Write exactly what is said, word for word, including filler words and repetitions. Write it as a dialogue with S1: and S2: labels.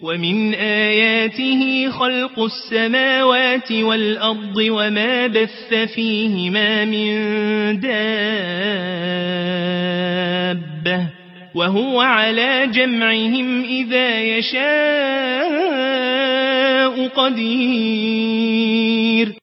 S1: ومن آياته خلق السماوات والأرض وما بث فيهما من دابة وهو على جمعهم إذا يشاء قدير